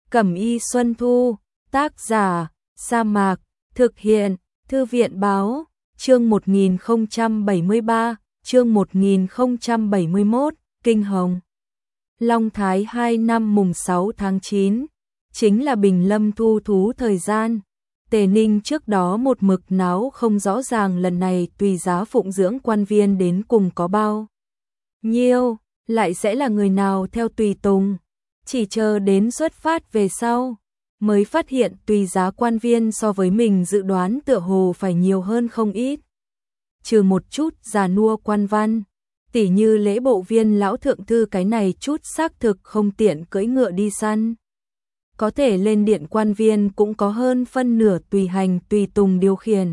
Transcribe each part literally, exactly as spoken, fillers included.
Cẩm y Xuân Thu, tác giả, Sa Mạc, thực hiện, Thư viện báo, chương một nghìn không trăm bảy mươi ba, chương một nghìn không trăm bảy mươi mốt, Kinh Hồng. Long Thái hai năm mùng sáu tháng chín, chính là bình lâm thu thú thời gian. Tề Ninh trước đó một mực náo không rõ ràng lần này tùy giá phụng dưỡng quan viên đến cùng có bao nhiêu, lại sẽ là người nào theo tùy tùng. Chỉ chờ đến xuất phát về sau, mới phát hiện tùy giá quan viên so với mình dự đoán tựa hồ phải nhiều hơn không ít. Trừ một chút già nua quan văn, tỉ như lễ bộ viên lão thượng thư cái này chút xác thực không tiện cưỡi ngựa đi săn. Có thể lên điện quan viên cũng có hơn phân nửa tùy hành tùy tùng điều khiển.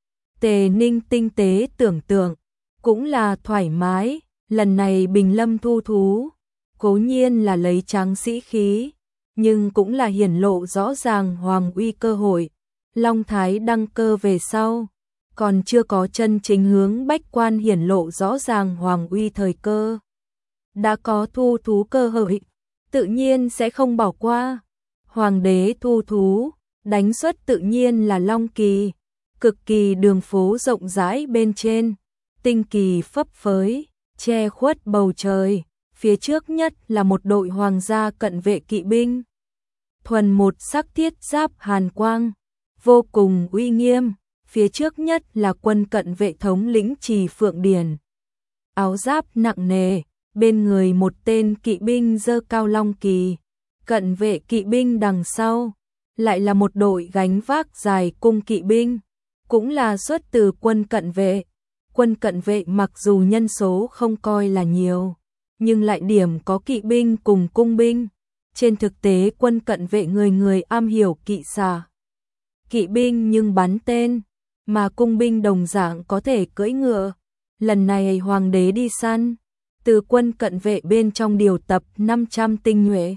Tề Ninh tinh tế tưởng tượng, cũng là thoải mái, lần này bình lâm thu thú, cố nhiên là lấy tráng sĩ khí, nhưng cũng là hiển lộ rõ ràng hoàng uy cơ hội. Long Thái đăng cơ về sau, còn chưa có chân chính hướng bách quan hiển lộ rõ ràng hoàng uy thời cơ. Đã có thu thú cơ hội, tự nhiên sẽ không bỏ qua. Hoàng đế thu thú, đánh xuất tự nhiên là long kỳ, cực kỳ đường phố rộng rãi bên trên, tinh kỳ phấp phới, che khuất bầu trời, phía trước nhất là một đội hoàng gia cận vệ kỵ binh. Thuần một sắc thiết giáp hàn quang, vô cùng uy nghiêm, phía trước nhất là quân cận vệ thống lĩnh Trì Phượng Điển. Áo giáp nặng nề, bên người một tên kỵ binh giơ cao long kỳ. Cận vệ kỵ binh đằng sau, lại là một đội gánh vác dài cung kỵ binh, cũng là xuất từ quân cận vệ. Quân cận vệ mặc dù nhân số không coi là nhiều, nhưng lại điểm có kỵ binh cùng cung binh. Trên thực tế quân cận vệ người người am hiểu kỵ xạ. Kỵ binh nhưng bắn tên, mà cung binh đồng dạng có thể cưỡi ngựa. Lần này hoàng đế đi săn, từ quân cận vệ bên trong điều tập năm trăm tinh nhuệ.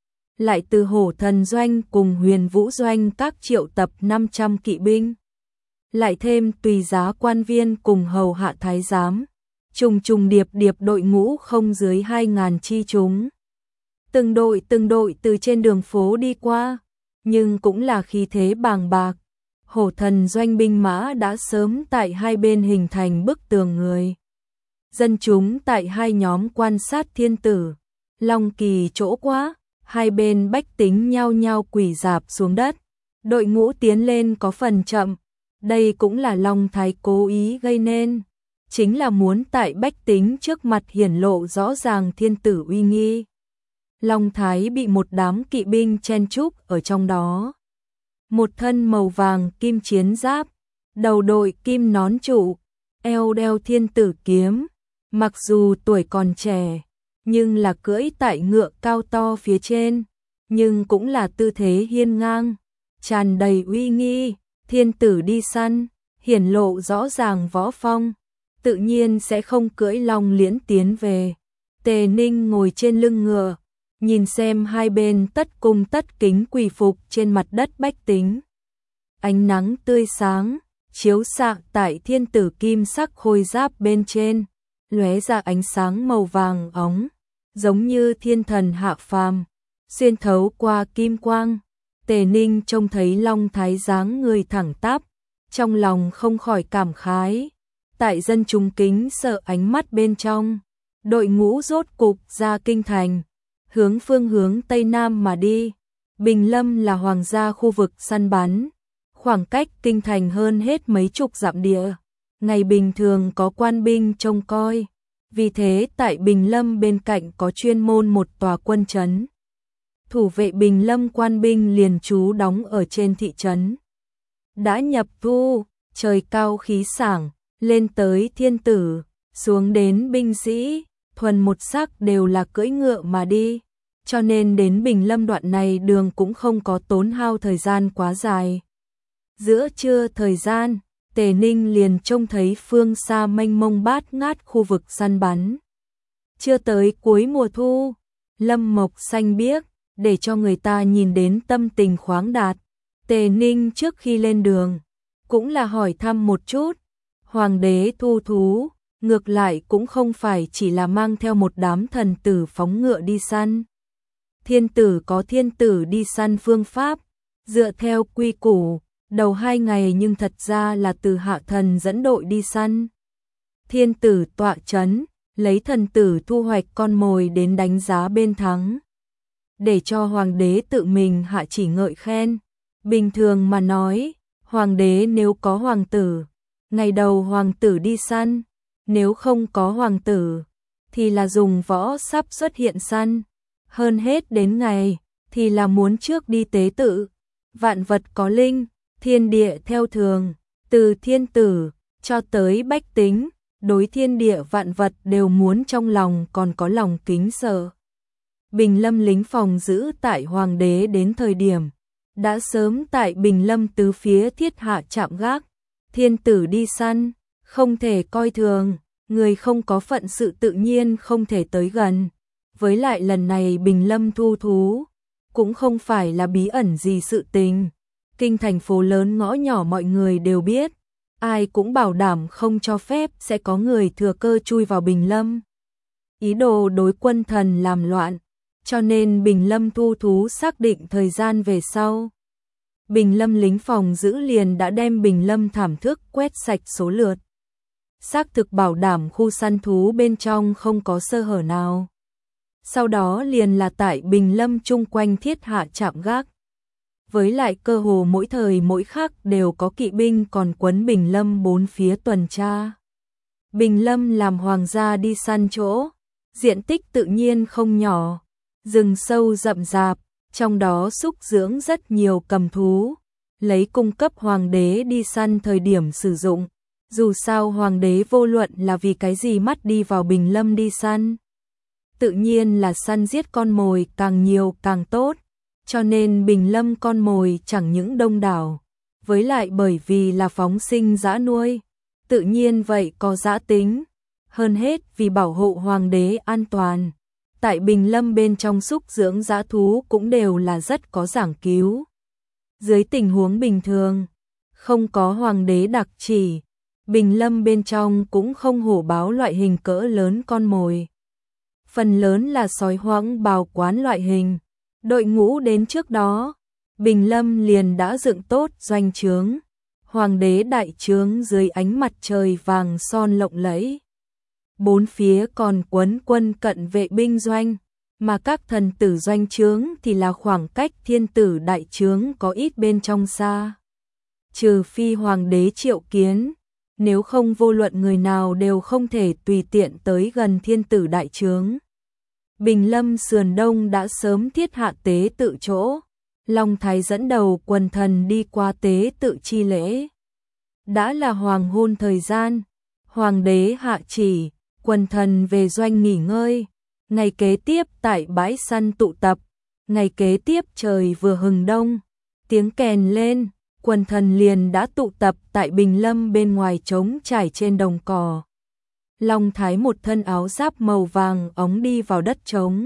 Lại từ hổ thần doanh cùng huyền vũ doanh các triệu tập năm trăm kỵ binh. Lại thêm tùy giá quan viên cùng hầu hạ thái giám. Trùng trùng điệp điệp đội ngũ không dưới hai ngàn chi chúng. Từng đội từng đội từ trên đường phố đi qua, nhưng cũng là khí thế bàng bạc. Hổ thần doanh binh mã đã sớm tại hai bên hình thành bức tường người. Dân chúng tại hai nhóm quan sát thiên tử. Long kỳ chỗ quá. Hai bên bách tính nhao nhao quỳ rạp xuống đất, đội ngũ tiến lên có phần chậm, đây cũng là Long Thái cố ý gây nên, chính là muốn tại bách tính trước mặt hiển lộ rõ ràng thiên tử uy nghi. Long Thái bị một đám kỵ binh chen chúc ở trong đó. Một thân màu vàng kim chiến giáp, đầu đội kim nón trụ, eo đeo thiên tử kiếm, mặc dù tuổi còn trẻ, nhưng là cưỡi tại ngựa cao to phía trên, nhưng cũng là tư thế hiên ngang, tràn đầy uy nghi. Thiên tử đi săn, hiển lộ rõ ràng võ phong, tự nhiên sẽ không cưỡi long liễn tiến về. Tề Ninh ngồi trên lưng ngựa, nhìn xem hai bên tất cung tất kính quỳ phục trên mặt đất bách tính. Ánh nắng tươi sáng, chiếu xạ tại thiên tử kim sắc khôi giáp bên trên, lóe ra ánh sáng màu vàng óng, giống như thiên thần hạ phàm, xuyên thấu qua kim quang. Tề Ninh trông thấy Long Thái dáng người thẳng tắp, trong lòng không khỏi cảm khái. Tại dân chúng kính sợ ánh mắt bên trong, đội ngũ rốt cục ra kinh thành, hướng phương hướng Tây Nam mà đi. Bình Lâm là hoàng gia khu vực săn bắn, khoảng cách kinh thành hơn hết mấy chục dặm địa. Ngày bình thường có quan binh trông coi, vì thế tại Bình Lâm bên cạnh có chuyên môn một tòa quân trấn. Thủ vệ Bình Lâm quan binh liền trú đóng ở trên thị trấn. Đã nhập thu, trời cao khí sảng, lên tới thiên tử, xuống đến binh sĩ, thuần một sắc đều là cưỡi ngựa mà đi. Cho nên đến Bình Lâm đoạn này đường cũng không có tốn hao thời gian quá dài. Giữa trưa thời gian, Tề Ninh liền trông thấy phương xa mênh mông bát ngát khu vực săn bắn. Chưa tới cuối mùa thu, lâm mộc xanh biếc, để cho người ta nhìn đến tâm tình khoáng đạt. Tề Ninh trước khi lên đường, cũng là hỏi thăm một chút. Hoàng đế thu thú, ngược lại cũng không phải chỉ là mang theo một đám thần tử phóng ngựa đi săn. Thiên tử có thiên tử đi săn phương pháp, dựa theo quy củ, đầu hai ngày nhưng thật ra là từ hạ thần dẫn đội đi săn. Thiên tử tọa chấn, lấy thần tử thu hoạch con mồi đến đánh giá bên thắng. Để cho hoàng đế tự mình hạ chỉ ngợi khen. Bình thường mà nói, hoàng đế nếu có hoàng tử, ngày đầu hoàng tử đi săn, nếu không có hoàng tử, thì là dùng võ sắp xuất hiện săn. Hơn hết đến ngày, thì là muốn trước đi tế tự. Vạn vật có linh, thiên địa theo thường, từ thiên tử, cho tới bách tính, đối thiên địa vạn vật đều muốn trong lòng còn có lòng kính sợ. Bình Lâm lính phòng giữ tại hoàng đế đến thời điểm, đã sớm tại Bình Lâm tứ phía thiết hạ trạm gác. Thiên tử đi săn, không thể coi thường, người không có phận sự tự nhiên không thể tới gần. Với lại lần này Bình Lâm thu thú, cũng không phải là bí ẩn gì sự tình. Kinh thành phố lớn ngõ nhỏ mọi người đều biết, ai cũng bảo đảm không cho phép sẽ có người thừa cơ chui vào Bình Lâm. Ý đồ đối quân thần làm loạn, cho nên Bình Lâm thu thú xác định thời gian về sau. Bình Lâm lính phòng giữ liền đã đem Bình Lâm thảm thức quét sạch số lượt. Xác thực bảo đảm khu săn thú bên trong không có sơ hở nào. Sau đó liền là tại Bình Lâm chung quanh thiết hạ trạm gác. Với lại cơ hồ mỗi thời mỗi khắc đều có kỵ binh còn quấn Bình Lâm bốn phía tuần tra. Bình Lâm làm hoàng gia đi săn chỗ, diện tích tự nhiên không nhỏ, rừng sâu rậm rạp, trong đó xúc dưỡng rất nhiều cầm thú, lấy cung cấp hoàng đế đi săn thời điểm sử dụng. Dù sao hoàng đế vô luận là vì cái gì mắt đi vào Bình Lâm đi săn. Tự nhiên là săn giết con mồi càng nhiều càng tốt, cho nên Bình Lâm con mồi chẳng những đông đảo, với lại bởi vì là phóng sinh dã nuôi, tự nhiên vậy có dã tính, hơn hết vì bảo hộ hoàng đế an toàn. Tại Bình Lâm bên trong xúc dưỡng dã thú cũng đều là rất có giảng cứu. Dưới tình huống bình thường, không có hoàng đế đặc chỉ, Bình Lâm bên trong cũng không hổ báo loại hình cỡ lớn con mồi. Phần lớn là sói hoang bào quán loại hình. Đội ngũ đến trước đó, Bình Lâm liền đã dựng tốt doanh trướng. Hoàng đế đại trướng dưới ánh mặt trời vàng son lộng lẫy. Bốn phía còn quấn quân cận vệ binh doanh, mà các thần tử doanh trướng thì là khoảng cách thiên tử đại trướng có ít bên trong xa. Trừ phi hoàng đế triệu kiến, nếu không vô luận người nào đều không thể tùy tiện tới gần thiên tử đại trướng. Bình Lâm sườn đông đã sớm thiết hạ tế tự chỗ, Long Thái dẫn đầu quần thần đi qua tế tự chi lễ. Đã là hoàng hôn thời gian, hoàng đế hạ chỉ, quần thần về doanh nghỉ ngơi, ngày kế tiếp tại bãi săn tụ tập, ngày kế tiếp trời vừa hừng đông, tiếng kèn lên, quần thần liền đã tụ tập tại Bình Lâm bên ngoài trống trải trên đồng cỏ. Long Thái một thân áo giáp màu vàng óng đi vào đất trống.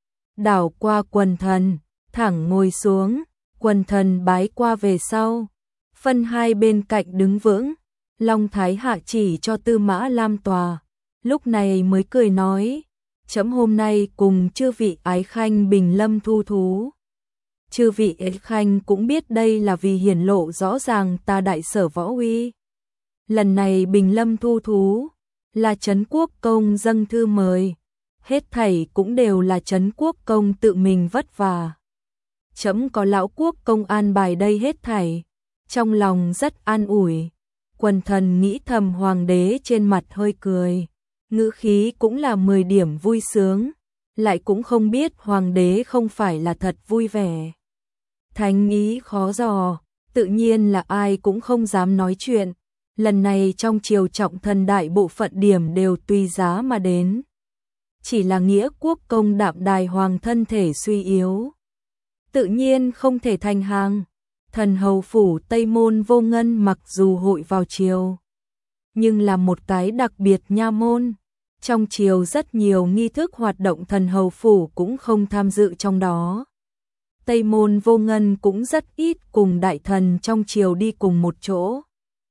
Đảo qua quần thần, thẳng ngồi xuống, quần thần bái qua về sau. Phân hai bên cạnh đứng vững, Long Thái hạ chỉ cho Tư Mã Lam tòa. Lúc này mới cười nói, chấm hôm nay cùng chư vị ái khanh Bình Lâm thu thú. Chư vị ái khanh cũng biết đây là vì hiển lộ rõ ràng ta đại sở võ uy. Lần này Bình Lâm thu thú, là Trấn Quốc Công dâng thư mời, hết thảy cũng đều là Trấn Quốc Công tự mình vất vả. Chấm có lão quốc công an bài đây hết thảy, trong lòng rất an ủi. Quần thần nghĩ thầm hoàng đế trên mặt hơi cười, ngữ khí cũng là mười điểm vui sướng, lại cũng không biết hoàng đế không phải là thật vui vẻ. Thánh ý khó dò, tự nhiên là ai cũng không dám nói chuyện. Lần này trong triều trọng thần đại bộ phận điểm đều tùy giá mà đến. Chỉ là nghĩa quốc công Đạm Đài hoàng thân thể suy yếu, tự nhiên không thể thành hàng. Thần hầu phủ Tây Môn Vô Ngân mặc dù hội vào triều, nhưng là một cái đặc biệt nha môn. Trong triều rất nhiều nghi thức hoạt động thần hầu phủ cũng không tham dự trong đó. Tây Môn Vô Ngân cũng rất ít cùng đại thần trong triều đi cùng một chỗ.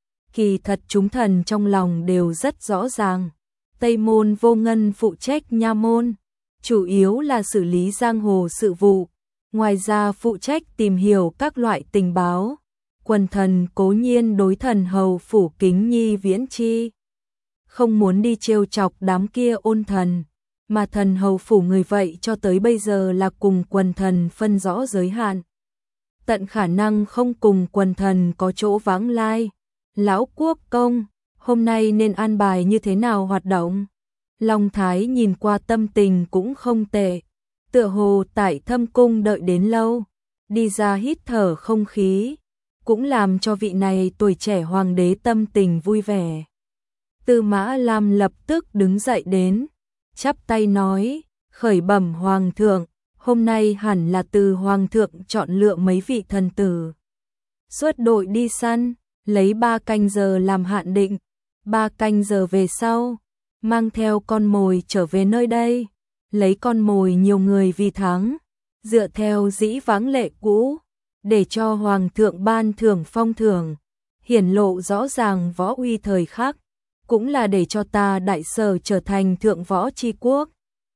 Kỳ thật chúng thần trong lòng đều rất rõ ràng, Tây Môn Vô Ngân phụ trách nha môn, chủ yếu là xử lý giang hồ sự vụ, ngoài ra phụ trách tìm hiểu các loại tình báo. Quần thần cố nhiên đối thần hầu phủ kính nhi viễn chi, không muốn đi trêu chọc đám kia ôn thần, mà thần hầu phủ người vậy cho tới bây giờ là cùng quần thần phân rõ giới hạn. Tận khả năng không cùng quần thần có chỗ vãng lai. Lão quốc công, hôm nay nên an bài như thế nào hoạt động? Long Thái nhìn qua tâm tình cũng không tệ, tựa hồ tại thâm cung đợi đến lâu, đi ra hít thở không khí, cũng làm cho vị này tuổi trẻ hoàng đế tâm tình vui vẻ. Tư Mã Lam lập tức đứng dậy đến, chắp tay nói, khởi bẩm hoàng thượng, hôm nay hẳn là từ hoàng thượng chọn lựa mấy vị thần tử. Xuất đội đi săn, lấy ba canh giờ làm hạn định, ba canh giờ về sau, mang theo con mồi trở về nơi đây, lấy con mồi nhiều người vì thắng, dựa theo dĩ vãng lệ cũ, để cho hoàng thượng ban thưởng phong thưởng, hiển lộ rõ ràng võ uy thời khắc, cũng là để cho ta đại sở trở thành thượng võ chi quốc.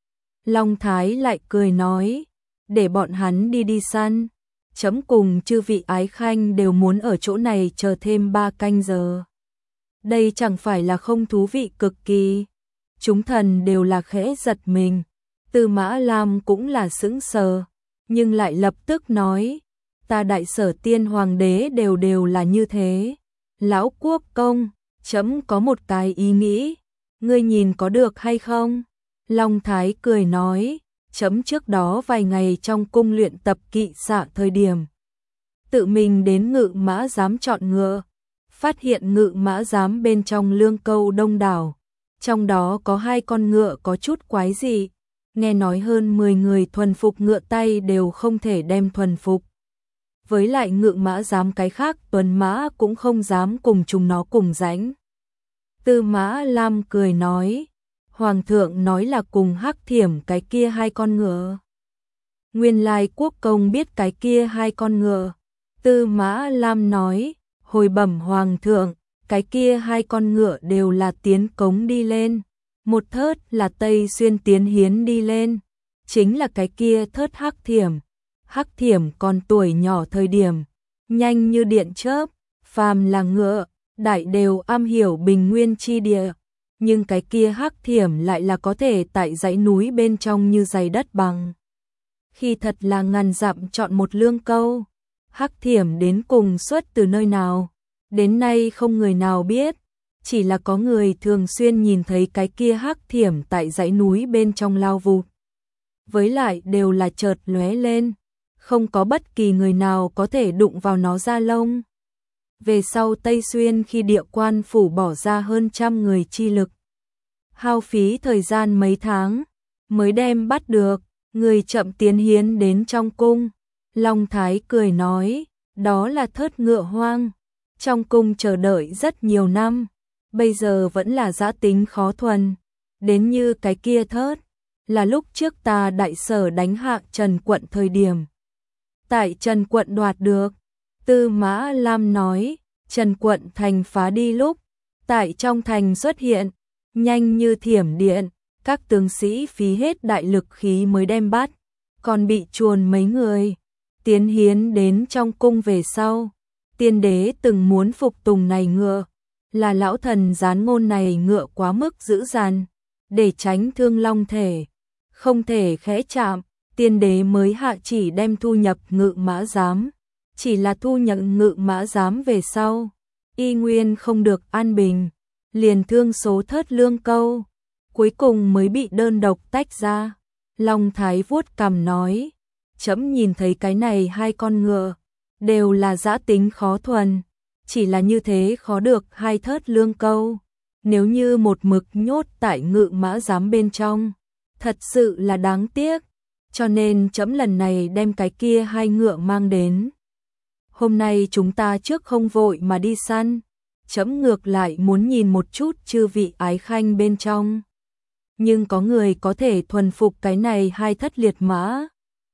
Long Thái lại cười nói, để bọn hắn đi đi săn, chấm cùng chư vị ái khanh đều muốn ở chỗ này chờ thêm ba canh giờ. Đây chẳng phải là không thú vị cực kỳ. Chúng thần đều là khẽ giật mình, Tư Mã Lam cũng là sững sờ, nhưng lại lập tức nói, ta đại sở tiên hoàng đế đều đều là như thế. Lão quốc công, chấm có một cái ý nghĩ, ngươi nhìn có được hay không? Long Thái cười nói, chấm trước đó vài ngày trong cung luyện tập kỵ xạ thời điểm, tự mình đến ngự mã giám chọn ngựa, phát hiện ngự mã giám bên trong lương câu đông đảo, trong đó có hai con ngựa có chút quái dị, nghe nói hơn mười người thuần phục ngựa tay đều không thể đem thuần phục. Với lại ngự mã giám cái khác tuần mã cũng không dám cùng chúng nó cùng rãnh. Tư Mã Lam cười nói, hoàng thượng nói là cùng Hắc Thiểm cái kia hai con ngựa. Nguyên lai quốc công biết cái kia hai con ngựa. Tư Mã Lam nói, hồi bẩm hoàng thượng, cái kia hai con ngựa đều là tiến cống đi lên, một thớt là Tây Xuyên tiến hiến đi lên, chính là cái kia thớt Hắc Thiểm. Hắc Thiểm còn tuổi nhỏ thời điểm, nhanh như điện chớp, phàm là ngựa, đại đều am hiểu bình nguyên chi địa, nhưng cái kia Hắc Thiểm lại là có thể tại dãy núi bên trong như dày đất bằng. Khi thật là ngàn dặm chọn một lương câu, Hắc Thiểm đến cùng xuất từ nơi nào, đến nay không người nào biết, chỉ là có người thường xuyên nhìn thấy cái kia Hắc Thiểm tại dãy núi bên trong lao vụt. Với lại đều là chợt lóe lên, không có bất kỳ người nào có thể đụng vào nó ra lông. Về sau Tây Xuyên khi địa quan phủ bỏ ra hơn trăm người chi lực, hao phí thời gian mấy tháng, mới đem bắt được, người chậm tiến hiến đến trong cung. Long Thái cười nói, đó là thớt ngựa hoang, trong cung chờ đợi rất nhiều năm, bây giờ vẫn là dã tính khó thuần, đến như cái kia thớt, là lúc trước ta đại sở đánh hạ Trần quận thời điểm. Tại Trần quận đoạt được, Tư Mã Lam nói, Trần quận thành phá đi lúc, tại trong thành xuất hiện, nhanh như thiểm điện, các tướng sĩ phí hết đại lực khí mới đem bắt, còn bị chuồn mấy người. Tiến hiến đến trong cung về sau, tiên đế từng muốn phục tùng này ngựa, là lão thần gián ngôn này ngựa quá mức dữ dằn, để tránh thương long thể, không thể khẽ chạm, tiên đế mới hạ chỉ đem thu nhập ngự mã giám, chỉ là thu nhận ngự mã giám về sau, y nguyên không được an bình, liền thương số thớt lương câu, cuối cùng mới bị đơn độc tách ra. Long Thái vuốt cằm nói, chấm nhìn thấy cái này hai con ngựa, đều là dã tính khó thuần, chỉ là như thế khó được hai thớt lương câu, nếu như một mực nhốt tại ngự mã giám bên trong, thật sự là đáng tiếc, cho nên chấm lần này đem cái kia hai ngựa mang đến. Hôm nay chúng ta trước không vội mà đi săn, chấm ngược lại muốn nhìn một chút chư vị ái khanh bên trong. Nhưng có người có thể thuần phục cái này hai thất liệt mã.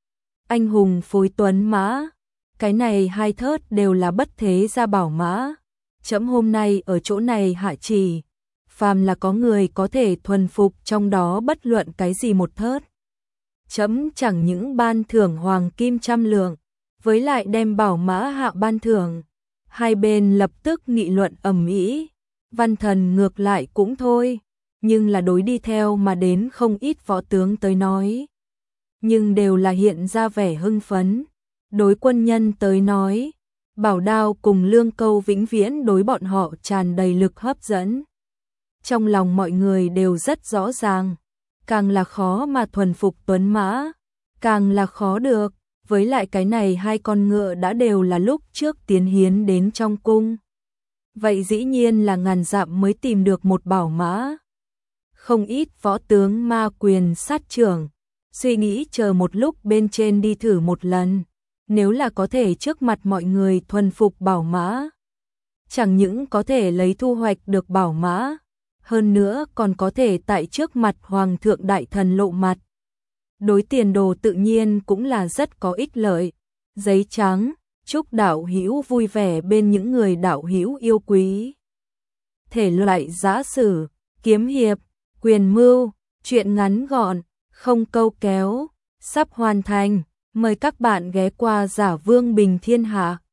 Anh hùng phối tuấn mã, cái này hai thớt đều là bất thế gia bảo mã. Chấm hôm nay ở chỗ này hạ chỉ, phàm là có người có thể thuần phục trong đó bất luận cái gì một thớt, chấm chẳng những ban thưởng hoàng kim trăm lượng, với lại đem bảo mã hạ ban thưởng. Hai bên lập tức nghị luận ầm ĩ. Văn Thần ngược lại cũng thôi, nhưng là đối đi theo mà đến không ít võ tướng tới nói. Nhưng đều là hiện ra vẻ hưng phấn. Đối quân nhân tới nói, bảo đao cùng lương câu vĩnh viễn đối bọn họ tràn đầy lực hấp dẫn. Trong lòng mọi người đều rất rõ ràng, càng là khó mà thuần phục tuấn mã, càng là khó được, với lại cái này hai con ngựa đã đều là lúc trước tiến hiến đến trong cung. Vậy dĩ nhiên là ngàn dặm mới tìm được một bảo mã. Không ít võ tướng ma quyền sát trưởng, suy nghĩ chờ một lúc bên trên đi thử một lần, nếu là có thể trước mặt mọi người thuần phục bảo mã. Chẳng những có thể lấy thu hoạch được bảo mã, hơn nữa còn có thể tại trước mặt Hoàng thượng đại thần lộ mặt. Đối tiền đồ tự nhiên cũng là rất có ích lợi. Giấy trắng, chúc đạo hữu vui vẻ bên những người đạo hữu yêu quý. Thể loại giã sử, kiếm hiệp, quyền mưu, truyện ngắn gọn, không câu kéo, sắp hoàn thành. Mời các bạn ghé qua Giả Vương Bình Thiên Hạ.